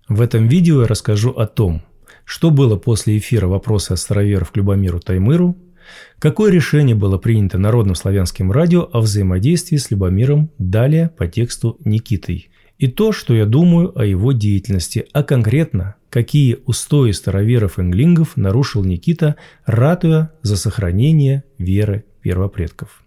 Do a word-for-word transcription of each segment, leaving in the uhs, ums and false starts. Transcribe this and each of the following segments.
В этом видео я расскажу о том, что было после эфира «Вопросы от староверов к Любомиру Таймыру», какое решение было принято Народным славянским радио о взаимодействии с Любомиром далее по тексту Никитой, и то, что я думаю о его деятельности, а конкретно, какие устои староверов-инглингов нарушил Никита, ратуя за сохранение веры первопредков.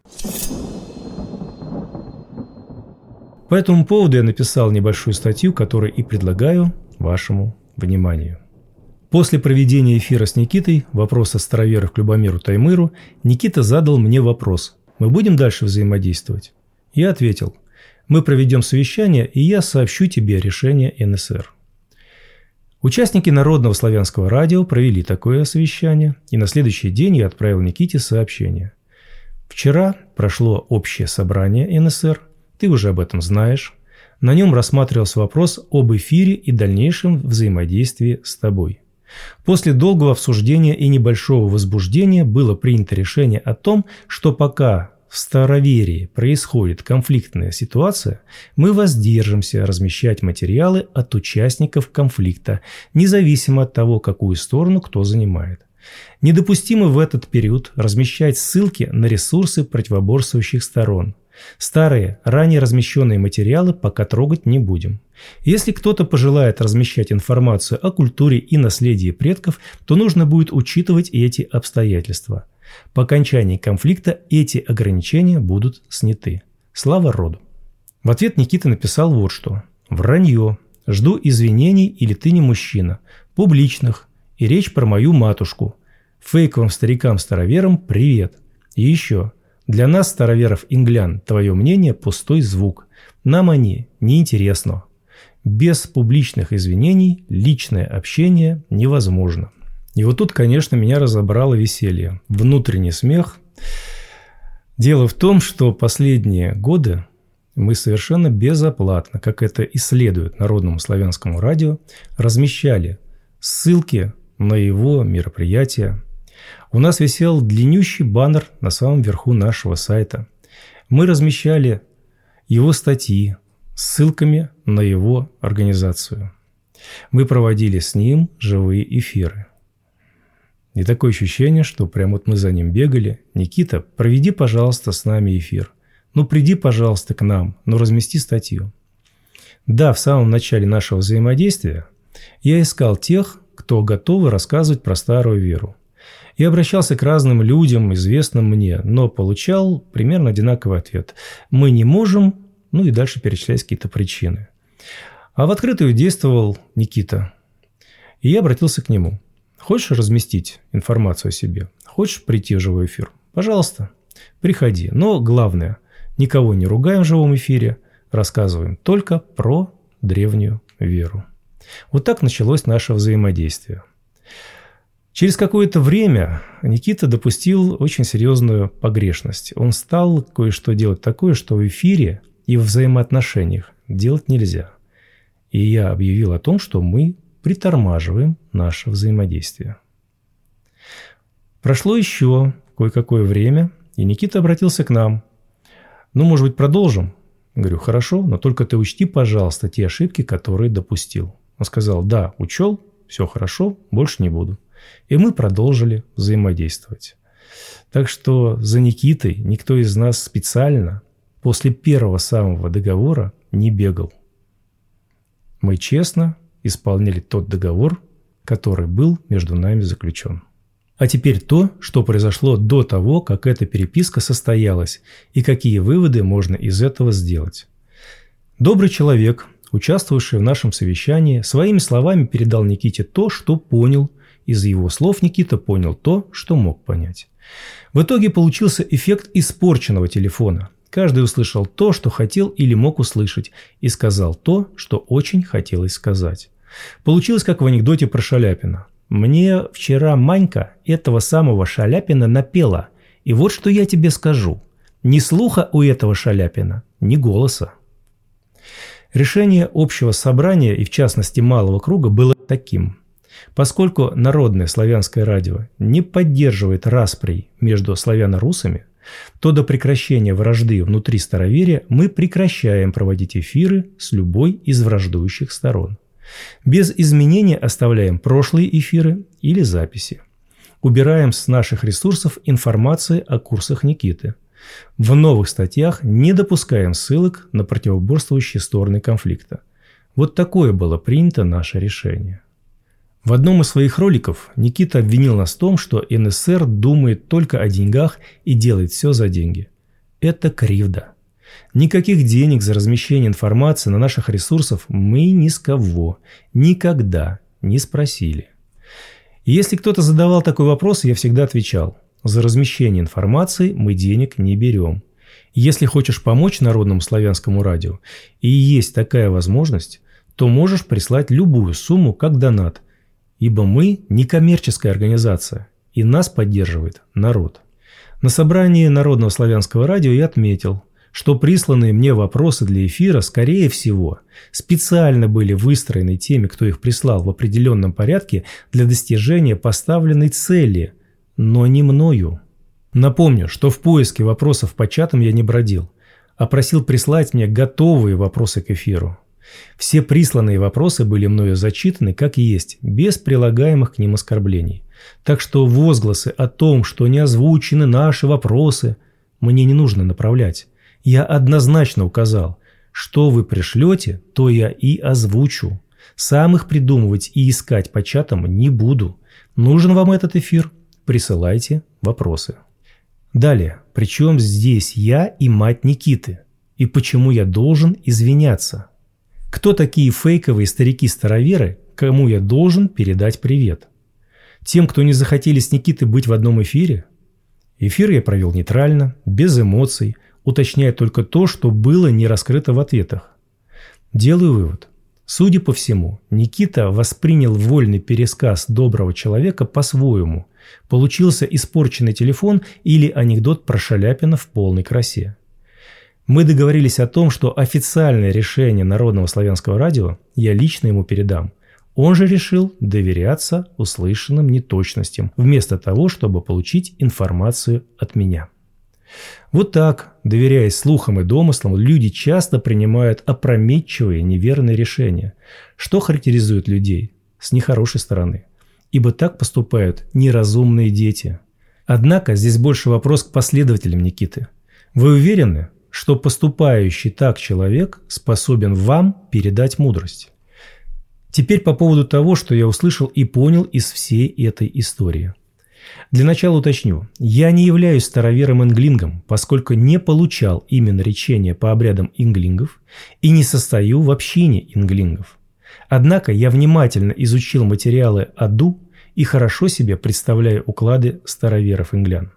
По этому поводу я написал небольшую статью, которую и предлагаю вашему вниманию. После проведения эфира с Никитой «Вопросы староверов к Любомиру Таймыру» Никита задал мне вопрос: «Мы будем дальше взаимодействовать?» Я ответил: «Мы проведем совещание, и я сообщу тебе решение эн эс эр». Участники Народного славянского радио провели такое совещание, и на следующий день я отправил Никите сообщение. Вчера прошло общее собрание эн эс эр, ты уже об этом знаешь. На нем рассматривался вопрос об эфире и дальнейшем взаимодействии с тобой. После долгого обсуждения и небольшого возбуждения было принято решение о том, что пока в староверии происходит конфликтная ситуация, мы воздержимся размещать материалы от участников конфликта, независимо от того, какую сторону кто занимает. Недопустимо в этот период размещать ссылки на ресурсы противоборствующих сторон. Старые, ранее размещенные материалы пока трогать не будем. Если кто-то пожелает размещать информацию о культуре и наследии предков, то нужно будет учитывать и эти обстоятельства. По окончании конфликта эти ограничения будут сняты. Слава роду. В ответ Никита написал вот что: «Вранье. Жду извинений или ты не мужчина. Публичных. И речь про мою матушку. Фейковым старикам-староверам привет. И еще. Для нас, староверов-инглян, твое мнение – пустой звук. Нам они неинтересно. Без публичных извинений личное общение невозможно». И вот тут, конечно, меня разобрало веселье, внутренний смех. Дело в том, что последние годы мы совершенно безоплатно, как это и следует Народному славянскому радио, размещали ссылки на его мероприятия. У нас висел длиннющий баннер на самом верху нашего сайта. Мы размещали его статьи с ссылками на его организацию. Мы проводили с ним живые эфиры. И такое ощущение, что прям вот мы за ним бегали. «Никита, проведи, пожалуйста, с нами эфир. Ну, приди, пожалуйста, к нам, ну, размести статью». Да, в самом начале нашего взаимодействия я искал тех, кто готовы рассказывать про старую веру. Я обращался к разным людям, известным мне, но получал примерно одинаковый ответ. Мы не можем, ну и дальше перечислять какие-то причины. А в открытую действовал Никита. И я обратился к нему. Хочешь разместить информацию о себе? Хочешь прийти в живой эфир? Пожалуйста, приходи. Но главное, никого не ругаем в живом эфире, рассказываем только про древнюю веру. Вот так началось наше взаимодействие. Через какое-то время Никита допустил очень серьезную погрешность. Он стал кое-что делать такое, что в эфире и в взаимоотношениях делать нельзя. И я объявил о том, что мы притормаживаем наше взаимодействие. Прошло еще кое-какое время, и Никита обратился к нам. «Ну, может быть, продолжим?» Говорю: «Хорошо, но только ты учти, пожалуйста, те ошибки, которые допустил». Он сказал: «Да, учел, все хорошо, больше не буду». И мы продолжили взаимодействовать. Так что за Никитой никто из нас специально после первого самого договора не бегал. Мы честно исполняли тот договор, который был между нами заключен. А теперь то, что произошло до того, как эта переписка состоялась, и какие выводы можно из этого сделать. Добрый человек, участвовавший в нашем совещании, своими словами передал Никите то, что понял. Из его слов Никита понял то, что мог понять. В итоге получился эффект испорченного телефона. Каждый услышал то, что хотел или мог услышать, и сказал то, что очень хотелось сказать. Получилось, как в анекдоте про Шаляпина. «Мне вчера Манька этого самого Шаляпина напела, и вот что я тебе скажу. Ни слуха у этого Шаляпина, ни голоса». Решение общего собрания, и в частности малого круга, было таким. Поскольку Народное славянское радио не поддерживает расприй между славяно-русами, то до прекращения вражды внутри староверия мы прекращаем проводить эфиры с любой из враждующих сторон. Без изменения оставляем прошлые эфиры или записи. Убираем с наших ресурсов информацию о курсах Никиты. В новых статьях не допускаем ссылок на противоборствующие стороны конфликта. Вот такое было принято наше решение. В одном из своих роликов Никита обвинил нас в том, что эн эс эр думает только о деньгах и делает все за деньги. Это кривда. Никаких денег за размещение информации на наших ресурсах мы ни с кого никогда не спросили. И если кто-то задавал такой вопрос, я всегда отвечал: за размещение информации мы денег не берем. Если хочешь помочь Народному славянскому радио и есть такая возможность, то можешь прислать любую сумму как донат, ибо мы не коммерческая организация, и нас поддерживает народ. На собрании Народного славянского радио я отметил, что присланные мне вопросы для эфира, скорее всего, специально были выстроены теми, кто их прислал, в определенном порядке для достижения поставленной цели, но не мною. Напомню, что в поиске вопросов по чатам я не бродил, а просил прислать мне готовые вопросы к эфиру. Все присланные вопросы были мною зачитаны как есть, без прилагаемых к ним оскорблений. Так что возгласы о том, что не озвучены наши вопросы, мне не нужно направлять. Я однозначно указал, что вы пришлете, то я и озвучу. Сам их придумывать и искать по чатам не буду. Нужен вам этот эфир? Присылайте вопросы. Далее, причем здесь я и мать Никиты? И почему я должен извиняться? Кто такие фейковые старики-староверы, кому я должен передать привет? Тем, кто не захотели с Никитой быть в одном эфире? Эфир я провел нейтрально, без эмоций, уточняя только то, что было не раскрыто в ответах. Делаю вывод. Судя по всему, Никита воспринял вольный пересказ доброго человека по-своему. Получился испорченный телефон или анекдот про Шаляпина в полной красе. Мы договорились о том, что официальное решение Народного славянского радио я лично ему передам. Он же решил доверяться услышанным неточностям, вместо того, чтобы получить информацию от меня. Вот так, доверяясь слухам и домыслам, люди часто принимают опрометчивые неверные решения, что характеризует людей с нехорошей стороны. Ибо так поступают неразумные дети. Однако здесь больше вопрос к последователям Никиты. Вы уверены, что поступающий так человек способен вам передать мудрость? Теперь по поводу того, что я услышал и понял из всей этой истории. Для начала уточню. Я не являюсь старовером-инглингом, поскольку не получал именно речения по обрядам инглингов и не состою в общине инглингов. Однако я внимательно изучил материалы Аду и хорошо себе представляю уклады староверов-инглян.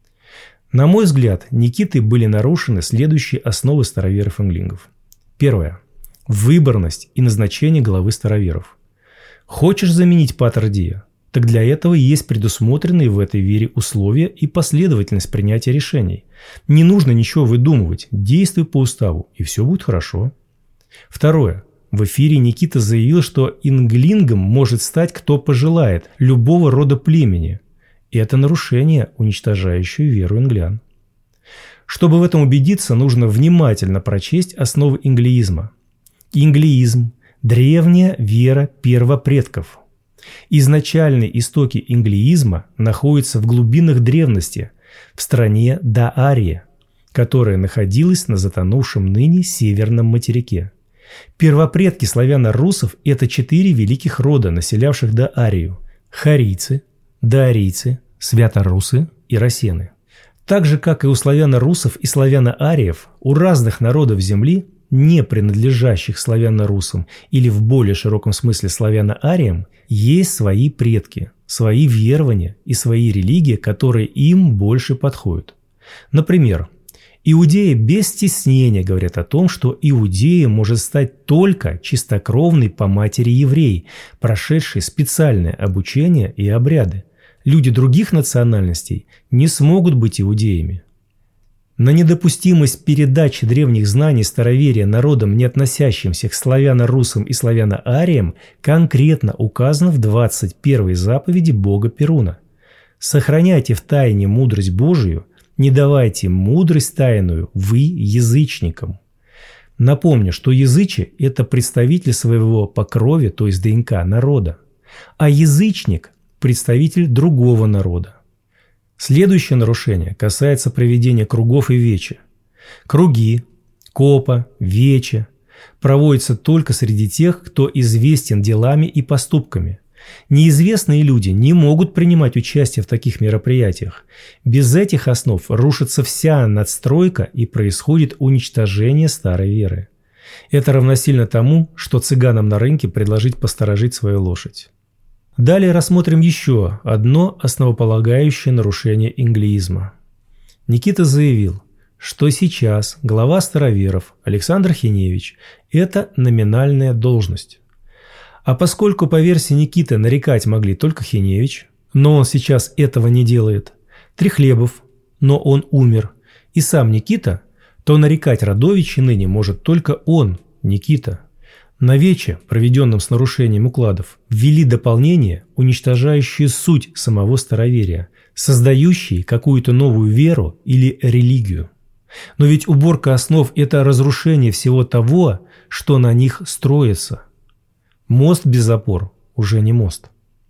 На мой взгляд, Никитой были нарушены следующие основы староверов-инглингов. Первое. Выборность и назначение главы староверов. Хочешь заменить Патер Дия? Так для этого есть предусмотренные в этой вере условия и последовательность принятия решений. Не нужно ничего выдумывать, действуй по уставу, и все будет хорошо. Второе. В эфире Никита заявил, что инглингом может стать кто пожелает, любого рода племени. И это нарушение, уничтожающее веру инглян. Чтобы в этом убедиться, нужно внимательно прочесть основы инглиизма. Инглиизм – древняя вера первопредков. Изначальные истоки инглиизма находятся в глубинах древности, в стране Даария, которая находилась на затонувшем ныне северном материке. Первопредки славяно-русов – это четыре великих рода, населявших Даарию – харийцы, даарийцы, свято-русы и рассены. Так же, как и у славяно-русов и славяно-ариев, у разных народов Земли, не принадлежащих славяно-русам или в более широком смысле славяно-ариям, есть свои предки, свои верования и свои религии, которые им больше подходят. Например, иудеи без стеснения говорят о том, что иудеем может стать только чистокровный по матери еврей, прошедший специальное обучение и обряды. Люди других национальностей не смогут быть иудеями. На недопустимость передачи древних знаний староверия народам, не относящимся к славяно-русам и славяно-ариям, конкретно указано в двадцать первой заповеди Бога Перуна. «Сохраняйте в тайне мудрость Божию, не давайте мудрость тайную вы язычникам». Напомню, что язычи – это представитель своего по крови, то есть ДНК, народа, а язычник – представитель другого народа. Следующее нарушение касается проведения кругов и вечи. Круги, копа, вечи проводятся только среди тех, кто известен делами и поступками. Неизвестные люди не могут принимать участие в таких мероприятиях. Без этих основ рушится вся надстройка и происходит уничтожение старой веры. Это равносильно тому, что цыганам на рынке предложить посторожить свою лошадь. Далее рассмотрим еще одно основополагающее нарушение инглиизма. Никита заявил, что сейчас глава староверов Александр Хиневич – это номинальная должность. А поскольку по версии Никиты нарекать могли только Хиневич, но он сейчас этого не делает, Трехлебов, но он умер, и сам Никита, то нарекать родовичи ныне может только он, Никита. На вече, проведенном с нарушением укладов, ввели дополнение, уничтожающее суть самого староверия, создающие какую-то новую веру или религию. Но ведь уборка основ – это разрушение всего того, что на них строится. Мост без опор уже не мост.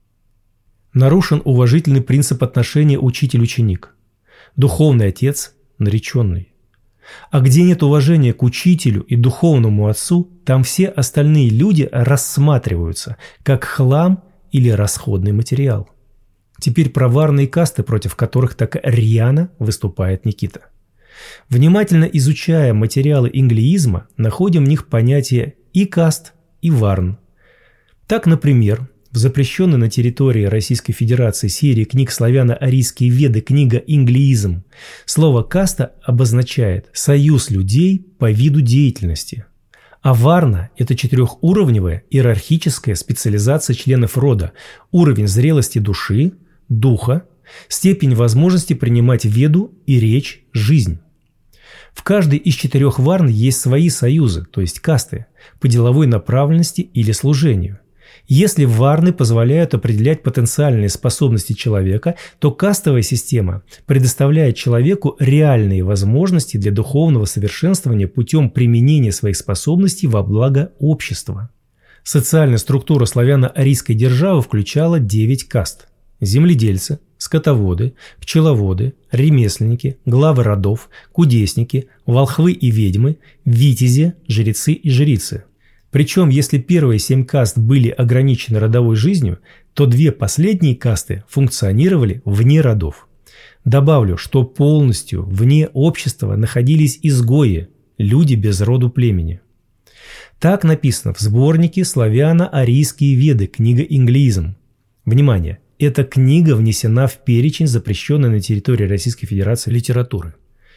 Нарушен уважительный принцип отношения учитель-ученик. Духовный отец – нареченный. А где нет уважения к учителю и духовному отцу, там все остальные люди рассматриваются как хлам или расходный материал. Теперь про варные касты, против которых так рьяно выступает Никита. Внимательно изучая материалы инглиизма, находим в них понятия и каст, и варн. Так, например, в запрещенной на территории Российской Федерации серии книг «Славяно-арийские веды» книга «Инглиизм» слово «каста» обозначает союз людей по виду деятельности. А варна – это четырехуровневая иерархическая специализация членов рода, уровень зрелости души, духа, степень возможности принимать веду и речь, жизнь. В каждой из четырех варн есть свои союзы, то есть касты, по деловой направленности или служению. Если варны позволяют определять потенциальные способности человека, то кастовая система предоставляет человеку реальные возможности для духовного совершенствования путем применения своих способностей во благо общества. Социальная структура славяно-арийской державы включала девять каст – земледельцы, скотоводы, пчеловоды, ремесленники, главы родов, кудесники, волхвы и ведьмы, витязи, жрецы и жрицы. Причем, если первые семь каст были ограничены родовой жизнью, то две последние касты функционировали вне родов. Добавлю, что полностью вне общества находились изгои, люди без роду племени. Так написано в сборнике «Славяно-арийские веды», книга «Инглиизм». Внимание! Эта книга внесена в перечень запрещенной на территории Российской Федерации литературы.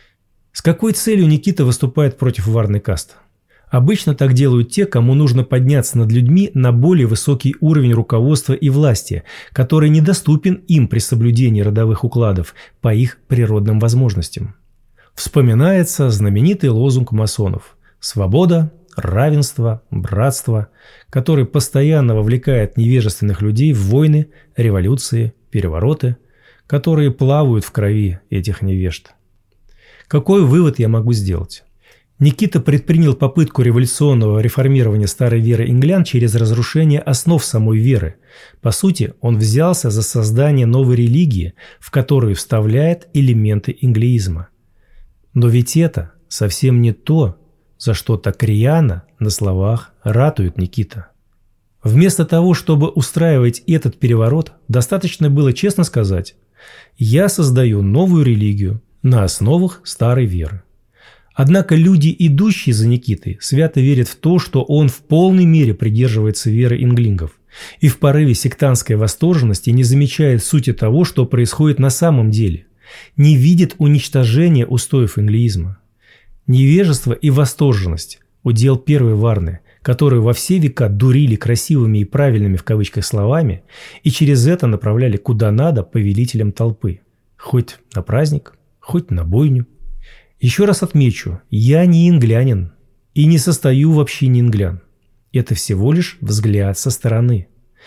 С какой целью Никита выступает против варной касты? Обычно так делают те, кому нужно подняться над людьми на более высокий уровень руководства и власти, который недоступен им при соблюдении родовых укладов по их природным возможностям. Вспоминается знаменитый лозунг масонов «Свобода, равенство, братство», который постоянно вовлекает невежественных людей в войны, революции, перевороты, которые плавают в крови этих невежд. Какой вывод я могу сделать? Никита предпринял попытку революционного реформирования старой веры инглян через разрушение основ самой веры. По сути, он взялся за создание новой религии, в которую вставляет элементы инглиизма. Но ведь это совсем не то, за что так рьяно на словах ратует Никита. Вместо того, чтобы устраивать этот переворот, достаточно было честно сказать: «Я создаю новую религию на основах старой веры». Однако люди, идущие за Никитой, свято верят в то, что он в полной мере придерживается веры инглингов и в порыве сектантской восторженности не замечает сути того, что происходит на самом деле, не видит уничтожения устоев инглиизма. Невежество и восторженность – удел первой варны, которые во все века дурили красивыми и правильными в кавычках словами и через это направляли куда надо повелителям толпы, хоть на праздник, хоть на бойню. Еще раз отмечу, я не инглянин и не состою в общине инглян. Это всего лишь взгляд со стороны.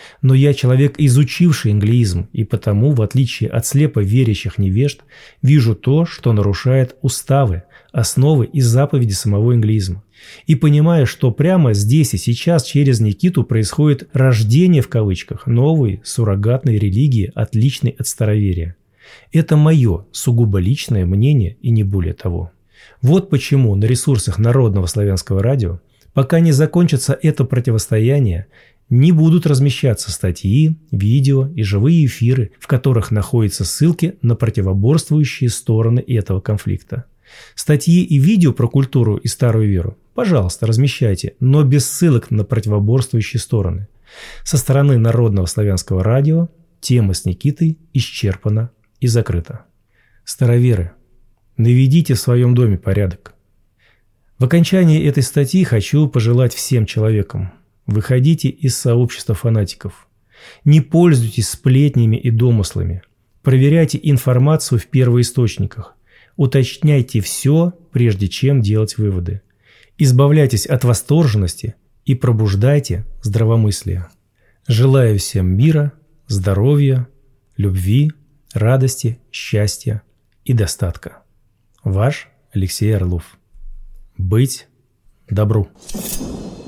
Но я человек, изучивший англиизм, и потому, в отличие от слепо верящих невежд, вижу то, что нарушает уставы, основы и заповеди самого англиизма. И понимаю, что прямо здесь и сейчас через Никиту происходит «рождение» в кавычках новой суррогатной религии, отличной от староверия. Это мое сугубо личное мнение и не более того. Вот почему на ресурсах Народного славянского радио, пока не закончится это противостояние, не будут размещаться статьи, видео и живые эфиры, в которых находятся ссылки на противоборствующие стороны этого конфликта. Статьи и видео про культуру и старую веру, пожалуйста, размещайте, но без ссылок на противоборствующие стороны. Со стороны Народного славянского радио тема с Никитой исчерпана и закрыта. Староверы, наведите в своем доме порядок. В окончании этой статьи хочу пожелать всем человекам: выходите из сообщества фанатиков. Не пользуйтесь сплетнями и домыслами. Проверяйте информацию в первоисточниках. Уточняйте все, прежде чем делать выводы. Избавляйтесь от восторженности и пробуждайте здравомыслие. Желаю всем мира, здоровья, любви, радости, счастья и достатка. Ваш Алексей Орлов. Быть добру.